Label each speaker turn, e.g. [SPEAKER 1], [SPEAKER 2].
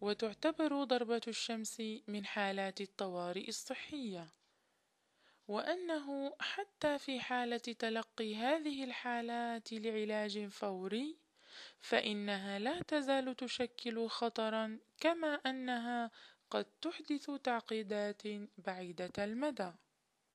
[SPEAKER 1] وتعتبر ضربة الشمس من حالات الطوارئ الصحية، وأنه حتى في حالة تلقي هذه الحالات لعلاج فوري فإنها لا تزال تشكل خطرًا، كما أنها قد تحدث تعقيدات بعيدة المدى.